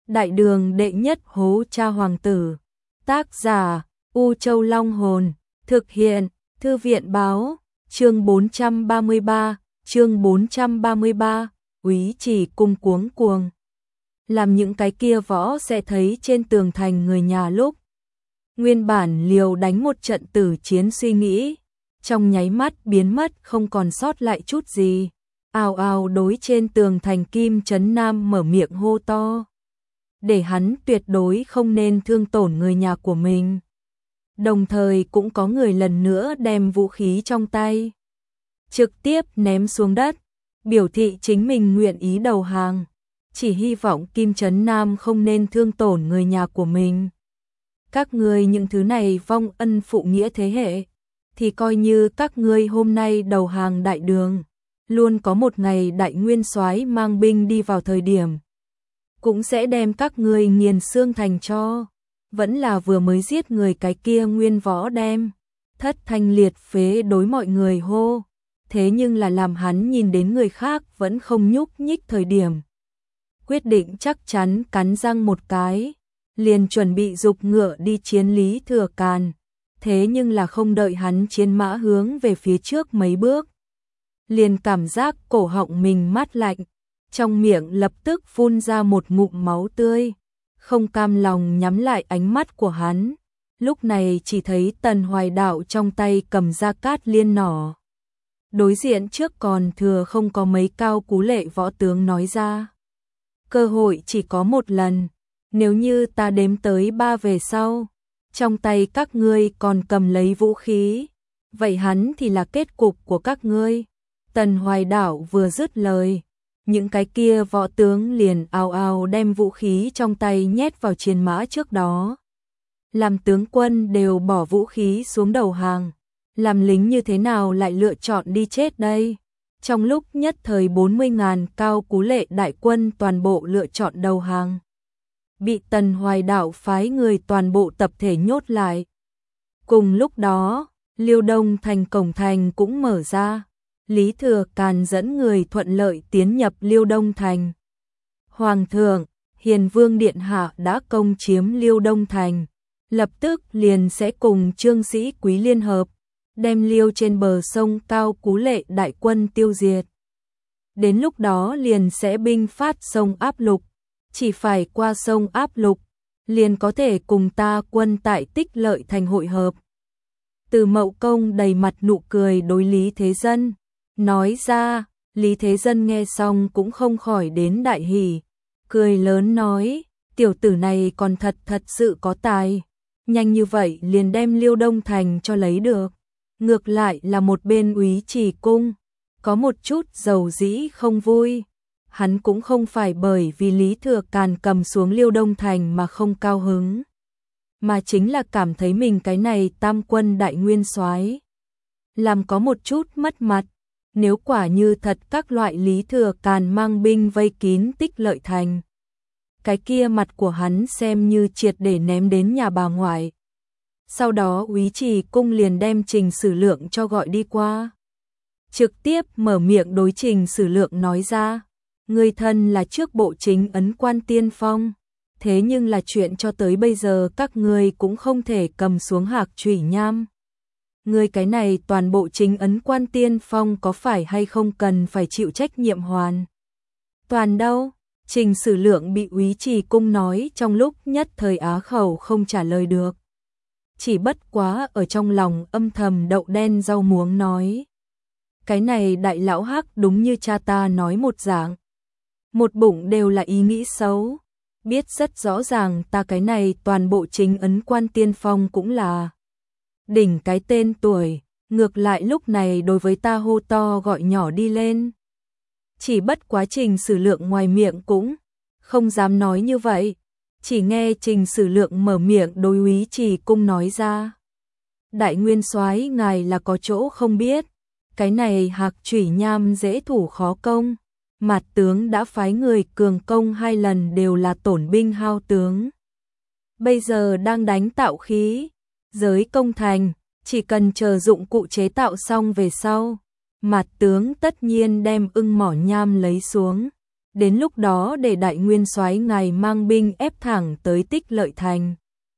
Đại đường đệ nhất hố cha hoàng tử. Tác giả U Châu Long Hồn. Thực hiện Thư viện báo. Chương 433. Úy Chỉ Cung cuống cuồng. Làm những cái kia võ sẽ thấy trên tường thành người nhà lúc nguyên bản liều đánh một trận tử chiến suy nghĩ, trong nháy mắt biến mất không còn sót lại chút gì. Ào ào đối trên tường thành Kim Trấn Nam mở miệng hô to, để hắn tuyệt đối không nên thương tổn người nhà của mình. Đồng thời cũng có người lần nữa đem vũ khí trong tay trực tiếp ném xuống đất, biểu thị chính mình nguyện ý đầu hàng, chỉ hy vọng Kim Trấn Nam không nên thương tổn người nhà của mình. Các ngươi những thứ này vong ân phụ nghĩa thế hệ, thì coi như các ngươi hôm nay đầu hàng đại đường, luôn có một ngày đại nguyên soái mang binh đi vào thời điểm, cũng sẽ đem các ngươi nghiền xương thành tro. Vẫn là vừa mới giết người cái kia nguyên võ đem thất thanh liệt phế đối mọi người hô, thế nhưng là làm hắn nhìn đến người khác vẫn không nhúc nhích thời điểm, quyết định chắc chắn cắn răng một cái, liền chuẩn bị giục ngựa đi chiến Lý Thừa Càn. Thế nhưng là không đợi hắn chiến mã hướng về phía trước mấy bước, liền cảm giác cổ họng mình mát lạnh, trong miệng lập tức phun ra một ngụm máu tươi, không cam lòng nhắm lại ánh mắt của hắn. Lúc này chỉ thấy Tần Hoài Đạo trong tay cầm ra cát liên nỏ. Đối diện trước còn thừa không có mấy cao cú lệ võ tướng nói ra, cơ hội chỉ có một lần, nếu như ta đếm tới 3 về sau, trong tay các ngươi còn cầm lấy vũ khí, vậy hắn thì là kết cục của các ngươi. Tần Hoài Đạo vừa dứt lời, những cái kia võ tướng liền ào ào đem vũ khí trong tay nhét vào chiến mã trước đó. Làm tướng quân đều bỏ vũ khí xuống đầu hàng, làm lính như thế nào lại lựa chọn đi chết đây? Trong lúc nhất thời 40.000 cao cú lệ đại quân toàn bộ lựa chọn đầu hàng, bị Tần Hoài Đạo phái người toàn bộ tập thể nhốt lại. Cùng lúc đó, Liêu Đông thành cổng thành cũng mở ra, Lý Thừa Càn dẫn người thuận lợi tiến nhập Liêu Đông thành. Hoàng thượng, Hiền Vương điện hạ đã công chiếm Liêu Đông thành, lập tức liền sẽ cùng Trương Sĩ Quý liên hợp, đem Liêu trên bờ sông cao cú lệ đại quân tiêu diệt. Đến lúc đó liền sẽ binh phát sông Áp Lục, chỉ phải qua sông Áp Lục, liền có thể cùng ta quân tại Tích Lợi thành hội hợp. Từ Mậu Công đầy mặt nụ cười đối Lý Thế Dân nói ra. Lý Thế Dân nghe xong cũng không khỏi đến đại hỉ, cười lớn nói, tiểu tử này còn thật sự có tài, nhanh như vậy liền đem Liêu Đông thành cho lấy được. Ngược lại là một bên Úy Chỉ Cung có một chút dầu dĩ không vui, hắn cũng không phải bởi vì Lý Thừa Càn cầm xuống Liêu Đông thành mà không cao hứng, mà chính là cảm thấy mình cái này tam quân đại nguyên soái làm có một chút mất mặt. Nếu quả như thật các loại Lý Thừa Càn mang binh vây kín Tích Lợi thành, cái kia mặt của hắn xem như triệt để ném đến nhà bà ngoại. Sau đó Úy Chỉ Cung liền đem Trình Sử Lượng cho gọi đi qua, trực tiếp mở miệng đối Trình Sử Lượng nói ra, người thân là trước bộ chính ấn quan tiên phong, thế nhưng là chuyện cho tới bây giờ các ngươi cũng không thể cầm xuống Hạc Chủy Nham. Người cái này toàn bộ chính ấn quan tiên phong có phải hay không cần phải chịu trách nhiệm hoàn toàn đâu? Trình Sử Lượng bị Úy Chỉ Cung nói trong lúc nhất thời á khẩu không trả lời được, chỉ bất quá ở trong lòng âm thầm đậu đen rau muống nói, cái này đại lão Hắc đúng như cha ta nói một dạng, một bụng đều là ý nghĩ xấu, biết rất rõ ràng ta cái này toàn bộ chính ấn quan tiên phong cũng là đỉnh cái tên tuổi, ngược lại lúc này đối với ta hô to gọi nhỏ đi lên. Chỉ bất quá Trình Sử Lượng ngoài miệng cũng không dám nói như vậy, chỉ nghe Trình Sử Lượng mở miệng đối Úy Chỉ Cung nói ra, đại nguyên soái ngài là có chỗ không biết, cái này Hạc Chủy Nham dễ thủ khó công, Mạt tướng đã phái người cường công 2 lần đều là tổn binh hao tướng, bây giờ đang đánh tạo khí giới công thành, chỉ cần chờ dụng cụ chế tạo xong về sau, Mạt tướng tất nhiên đem ưng mỏ nham lấy xuống, đến lúc đó để đại nguyên soái ngài mang binh ép thẳng tới Tích Lợi Thành.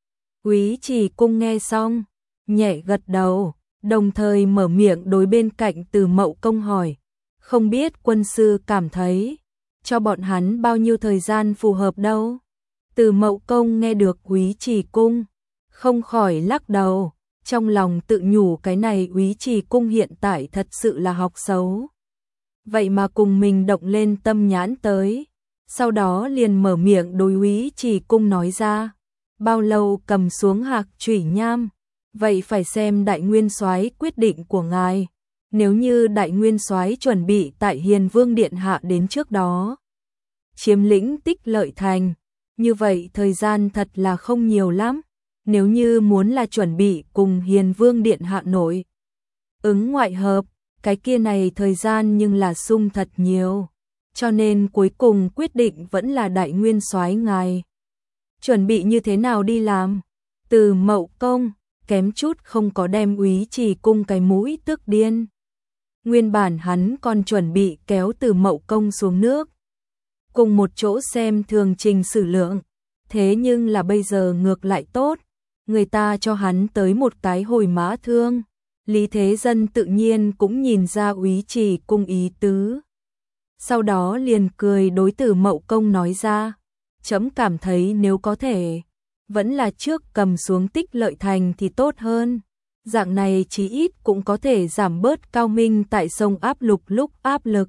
Úy Trì Cung nghe xong, nhẹ gật đầu, đồng thời mở miệng đối bên cạnh Từ Mậu Công hỏi, không biết quân sư cảm thấy cho bọn hắn bao nhiêu thời gian phù hợp đâu. Từ Mậu Công nghe được Úy Trì Cung, không khỏi lắc đầu, trong lòng tự nhủ cái này Úy Trì Cung hiện tại thật sự là học xấu. Vậy mà cùng mình động lên tâm nhãn tới, sau đó liền mở miệng đối Úy Trì Cung nói ra, bao lâu cầm xuống Hạc Chủy Nham, vậy phải xem đại nguyên soái quyết định của ngài. Nếu như đại nguyên soái chuẩn bị tại Hiền Vương điện hạ đến trước đó chiếm lĩnh Tích Lợi Thành, như vậy thời gian thật là không nhiều lắm. Nếu như muốn là chuẩn bị cùng Hiền Vương điện hạ nội ứng ngoại hợp, cái kia này thời gian nhưng là sung thật nhiều. Cho nên cuối cùng quyết định vẫn là đại nguyên soái ngài chuẩn bị như thế nào đi làm. Từ Mậu Công kém chút không có đem Úy Trì Cung cái mũi tức điên. Nguyên bản hắn còn chuẩn bị kéo Từ Mậu Công xuống nước, cùng một chỗ xem thường Trình Sử Lượng, thế nhưng là bây giờ ngược lại tốt, người ta cho hắn tới một cái hồi mã thương. Lý Thế Dân tự nhiên cũng nhìn ra Úy Trì Cung ý tứ. Sau đó liền cười đối Từ Mậu Công nói ra, chấm cảm thấy nếu có thể, vẫn là trước cầm xuống Tích Lợi Thành thì tốt hơn. Dạng này chí ít cũng có thể giảm bớt Cao Minh tại sông áp lục lúc áp lực.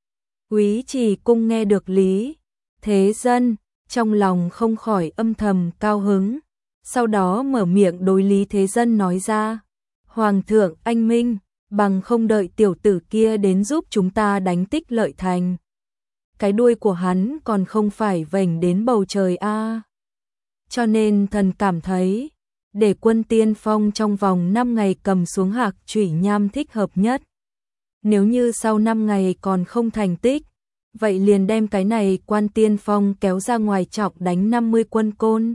Úy Trì Cung nghe được Lý Thế Dân, trong lòng không khỏi âm thầm cao hứng. Sau đó mở miệng đối Lý Thế Dân nói ra, Hoàng thượng anh minh, bằng không đợi tiểu tử kia đến giúp chúng ta đánh Tích Lợi Thành. Cái đuôi của hắn còn không phải vểnh đến bầu trời a. Cho nên thần cảm thấy, để quân tiên phong trong vòng 5 ngày cầm xuống Hạc Chủy Nham thích hợp nhất. Nếu như sau 5 ngày còn không thành tích, vậy liền đem cái này quan tiên phong kéo ra ngoài trọng đánh 50 quân Côn.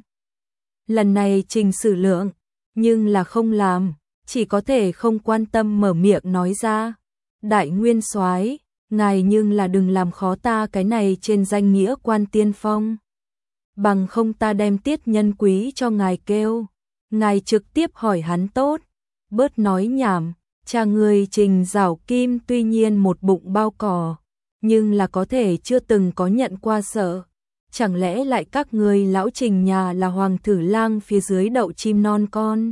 Lần này Trình Sử Lượng, nhưng là không làm, chỉ có thể không quan tâm mở miệng nói ra. Đại nguyên soái, ngài nhưng là đừng làm khó ta cái này trên danh nghĩa quan tiên phong. Bằng không ta đem Tiết Nhân Quý cho ngài kêu. Ngài trực tiếp hỏi hắn tốt, bớt nói nhảm, cha người Trình Giảo Kim tuy nhiên một bụng bao cỏ, nhưng là có thể chưa từng có nhận qua sợ. Chẳng lẽ lại các người lão Trình nhà là hoàng thử lang phía dưới đậu chim non con?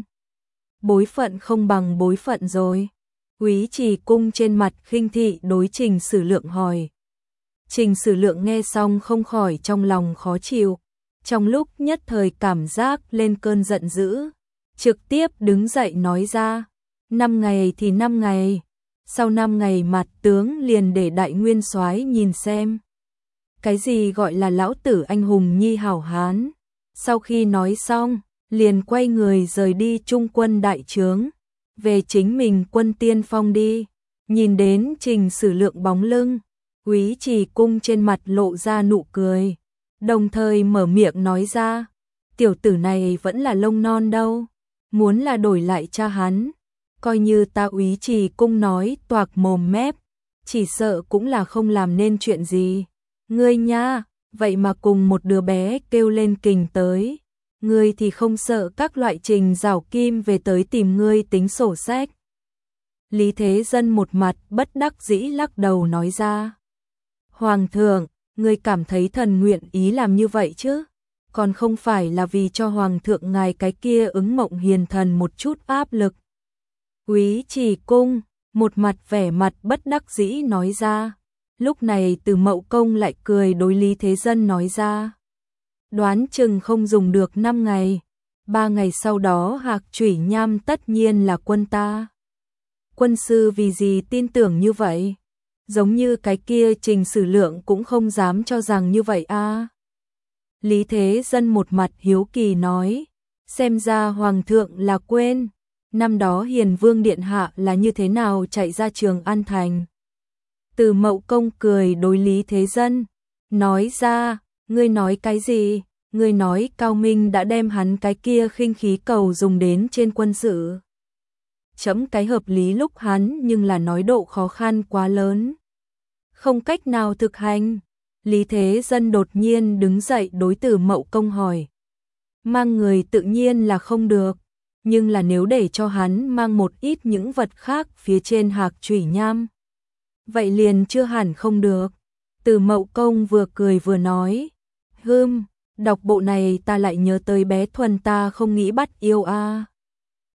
Bối phận không bằng bối phận rồi. Úy Trì Cung trên mặt khinh thị đối Trình Sử Lượng hỏi. Trình Sử Lượng nghe xong không khỏi trong lòng khó chịu. Trong lúc nhất thời cảm giác lên cơn giận dữ, trực tiếp đứng dậy nói ra, 5 ngày thì 5 ngày, sau 5 ngày mặt tướng liền để đại nguyên soái nhìn xem. Cái gì gọi là lão tử anh hùng nhi hảo hán. Sau khi nói xong, liền quay người rời đi trung quân đại trướng, về chính mình quân tiên phong đi. Nhìn đến Trình Sử Lượng bóng lưng, Úy Trì Cung trên mặt lộ ra nụ cười, đồng thời mở miệng nói ra, tiểu tử này vẫn là lông non đâu, muốn là đổi lại cha hắn, coi như ta Úy Trì Cung nói toạc mồm mép, chỉ sợ cũng là không làm nên chuyện gì. Ngươi nha, vậy mà cùng một đứa bé kêu lên kình tới, ngươi thì không sợ các loại Trình Giảo Kim về tới tìm ngươi tính sổ sách. Lý Thế Dân một mặt bất đắc dĩ lắc đầu nói ra, Hoàng thượng, ngươi cảm thấy thần nguyện ý làm như vậy chứ, còn không phải là vì cho Hoàng thượng ngài cái kia ứng mộng hiền thần một chút áp lực. Úy Trì Cung, một mặt vẻ mặt bất đắc dĩ nói ra. Lúc này Từ Mậu Công lại cười đối Lý Thế Dân nói ra, đoán chừng không dùng được 5 ngày, 3 ngày sau đó Hạc Chủy Nham tất nhiên là quân ta. Quân sư vì gì tin tưởng như vậy? Giống như cái kia Trình Sử Lượng cũng không dám cho rằng như vậy a. Lý Thế Dân một mặt hiếu kỳ nói, xem ra Hoàng thượng là quên, năm đó Hiền Vương Điện Hạ là như thế nào chạy ra Trường An Thành. Từ Mậu Công cười đối Lý Thế Dân, nói ra, ngươi nói cái gì? Ngươi nói Cao Minh đã đem hắn cái kia khinh khí cầu dùng đến trên quân sự. Chấm cái hợp lý lúc hắn nhưng là nói độ khó khăn quá lớn, không cách nào thực hành. Lý Thế Dân đột nhiên đứng dậy đối Từ Mậu Công hỏi. Mang người tự nhiên là không được, nhưng là nếu để cho hắn mang một ít những vật khác phía trên hạc chủy nham, vậy liền chưa hẳn không được. Từ Mậu Công vừa cười vừa nói, đọc bộ này ta lại nhớ tới bé Thuần ta không nghĩ bắt yêu a.